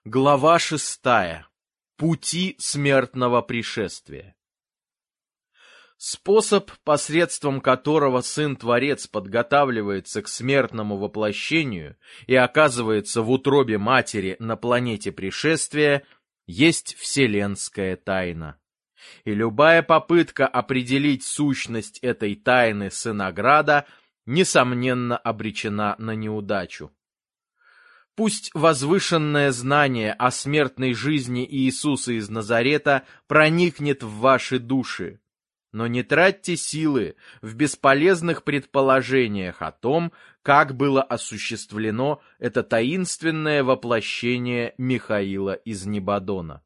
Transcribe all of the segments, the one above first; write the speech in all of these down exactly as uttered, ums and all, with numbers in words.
Глава шестая. Пути смертного пришествия. Способ, посредством которого Сын-Творец подготавливается к смертному воплощению и оказывается в утробе матери на планете пришествия, есть вселенская тайна. И любая попытка определить сущность этой тайны Сынограда, несомненно, обречена на неудачу. Пусть возвышенное знание о смертной жизни Иисуса из Назарета проникнет в ваши души, но не тратьте силы в бесполезных предположениях о том, как было осуществлено это таинственное воплощение Михаила из Небодона.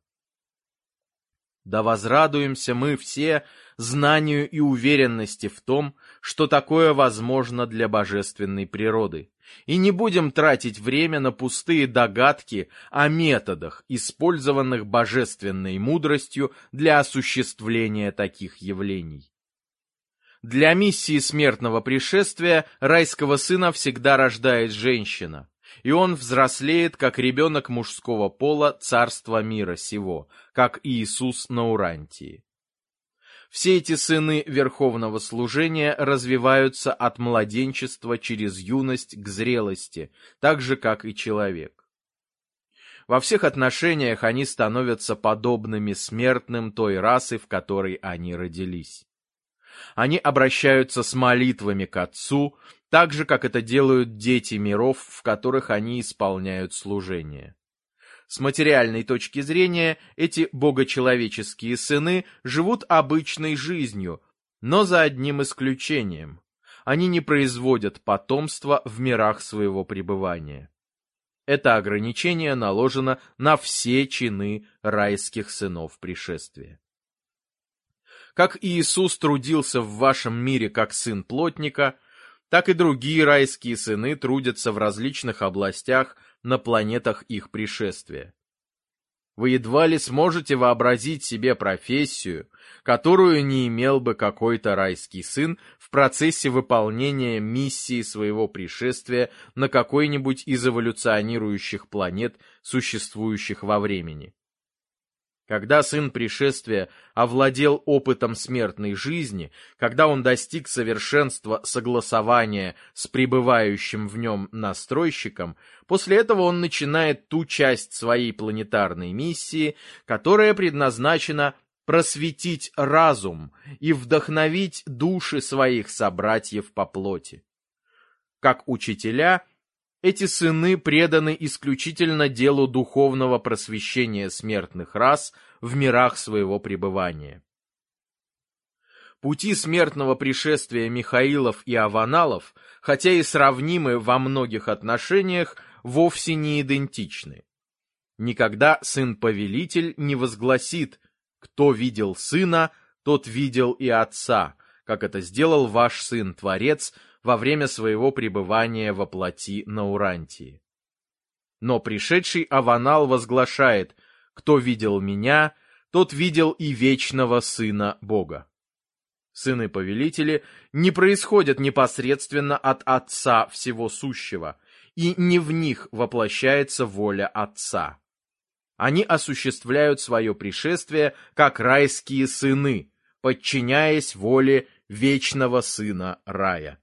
Да возрадуемся мы все знанию и уверенности в том, что такое возможно для божественной природы, и не будем тратить время на пустые догадки о методах, использованных божественной мудростью для осуществления таких явлений. Для миссии смертного пришествия райского сына всегда рождает женщина, и он взрослеет, как ребенок мужского пола царства мира сего, как Иисус на Урантии. Все эти сыны верховного служения развиваются от младенчества через юность к зрелости, так же, как и человек. Во всех отношениях они становятся подобными смертным той расы, в которой они родились. Они обращаются с молитвами к Отцу, так же, как это делают дети миров, в которых они исполняют служение. С материальной точки зрения, эти богочеловеческие сыны живут обычной жизнью, но за одним исключением. Они не производят потомства в мирах своего пребывания. Это ограничение наложено на все чины райских сынов пришествия. Как Иисус трудился в вашем мире как сын плотника, так и другие райские сыны трудятся в различных областях на планетах их пришествия. Вы едва ли сможете вообразить себе профессию, которую не имел бы какой-то райский сын в процессе выполнения миссии своего пришествия на какой-нибудь из эволюционирующих планет, существующих во времени. Когда сын пришествия овладел опытом смертной жизни, когда он достиг совершенства согласования с пребывающим в нем настройщиком, после этого он начинает ту часть своей планетарной миссии, которая предназначена просветить разум и вдохновить души своих собратьев по плоти. Как учителя, эти сыны преданы исключительно делу духовного просвещения смертных рас в мирах своего пребывания. Пути смертного пришествия Михаилов и Аваналов, хотя и сравнимы во многих отношениях, вовсе не идентичны. Никогда сын-повелитель не возгласит: «Кто видел сына, тот видел и отца», как это сделал ваш сын-творец во время своего пребывания во плоти на Урантии. Но пришедший Аванал возглашает: «Кто видел меня, тот видел и вечного Сына Бога». Сыны-повелители не происходят непосредственно от Отца Всего Сущего, и не в них воплощается воля Отца. Они осуществляют свое пришествие как райские сыны, подчиняясь воле вечного Сына Рая.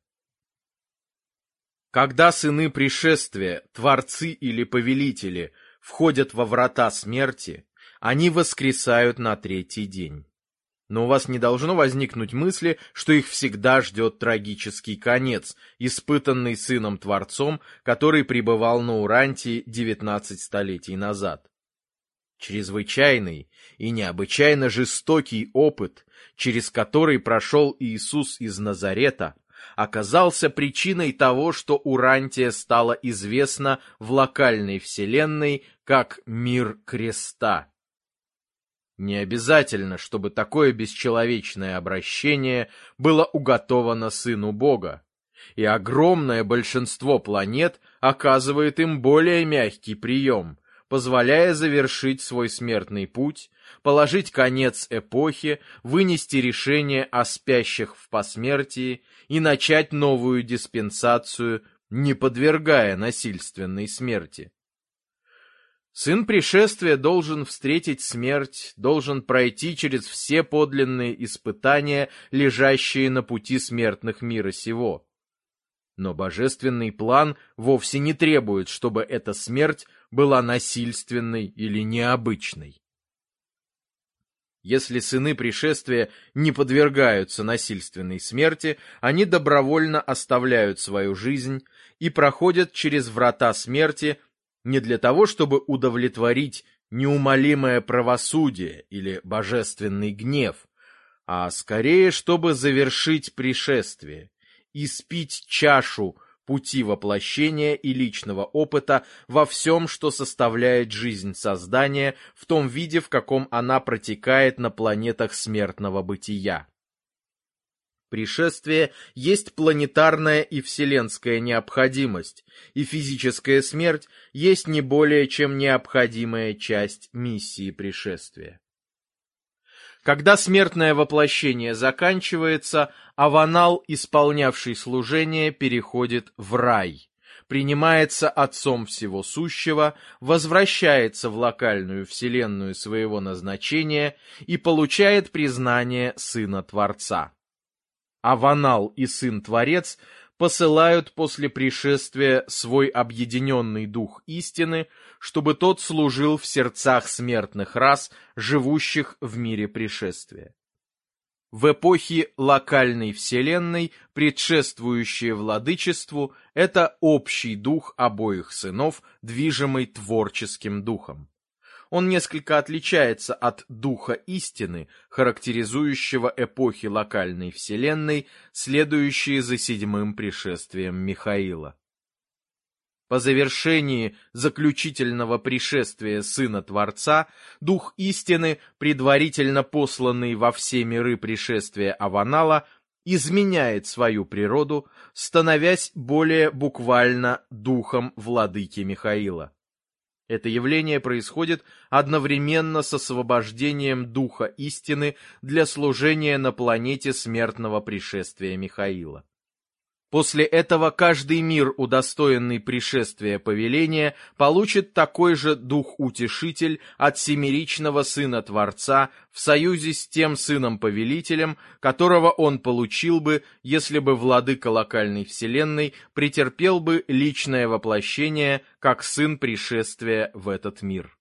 Когда сыны пришествия, творцы или повелители, входят во врата смерти, они воскресают на третий день. Но у вас не должно возникнуть мысли, что их всегда ждет трагический конец, испытанный сыном-творцом, который пребывал на Урантии девятнадцать столетий назад. Чрезвычайный и необычайно жестокий опыт, через который прошел Иисус из Назарета, оказался причиной того, что Урантия стала известна в локальной вселенной как мир креста. Не обязательно, чтобы такое бесчеловечное обращение было уготовано Сыну Бога, и огромное большинство планет оказывает им более мягкий прием, позволяя завершить свой смертный путь, положить конец эпохе, вынести решение о спящих в посмертии и начать новую диспенсацию, не подвергая насильственной смерти. Сын пришествия должен встретить смерть, должен пройти через все подлинные испытания, лежащие на пути смертных мира сего. Но божественный план вовсе не требует, чтобы эта смерть была насильственной или необычной. Если сыны пришествия не подвергаются насильственной смерти, они добровольно оставляют свою жизнь и проходят через врата смерти не для того, чтобы удовлетворить неумолимое правосудие или божественный гнев, а скорее, чтобы завершить пришествие, испить чашу пути воплощения и личного опыта во всем, что составляет жизнь создания, в том виде, в каком она протекает на планетах смертного бытия. Пришествие есть планетарная и вселенская необходимость, и физическая смерть есть не более чем необходимая часть миссии пришествия. Когда смертное воплощение заканчивается, Аванал, исполнявший служение, переходит в рай, принимается Отцом Всего Сущего, возвращается в локальную вселенную своего назначения и получает признание Сына Творца. Аванал и Сын-Творец посылают после пришествия свой объединенный дух истины, чтобы тот служил в сердцах смертных рас, живущих в мире пришествия. В эпохе локальной вселенной, предшествующее владычеству, это общий дух обоих сынов, движимый творческим духом. Он несколько отличается от духа истины, характеризующего эпохи локальной вселенной, следующие за седьмым пришествием Михаила. По завершении заключительного пришествия Сына Творца, Дух истины, предварительно посланный во все миры пришествия Аванала, изменяет свою природу, становясь более буквально Духом Владыки Михаила. Это явление происходит одновременно с освобождением Духа истины для служения на планете смертного пришествия Михаила. После этого каждый мир, удостоенный пришествия повеления, получит такой же Дух-Утешитель от семеричного Сына Творца в союзе с тем Сыном-Повелителем, которого он получил бы, если бы Владыка локальной вселенной претерпел бы личное воплощение как Сын пришествия в этот мир.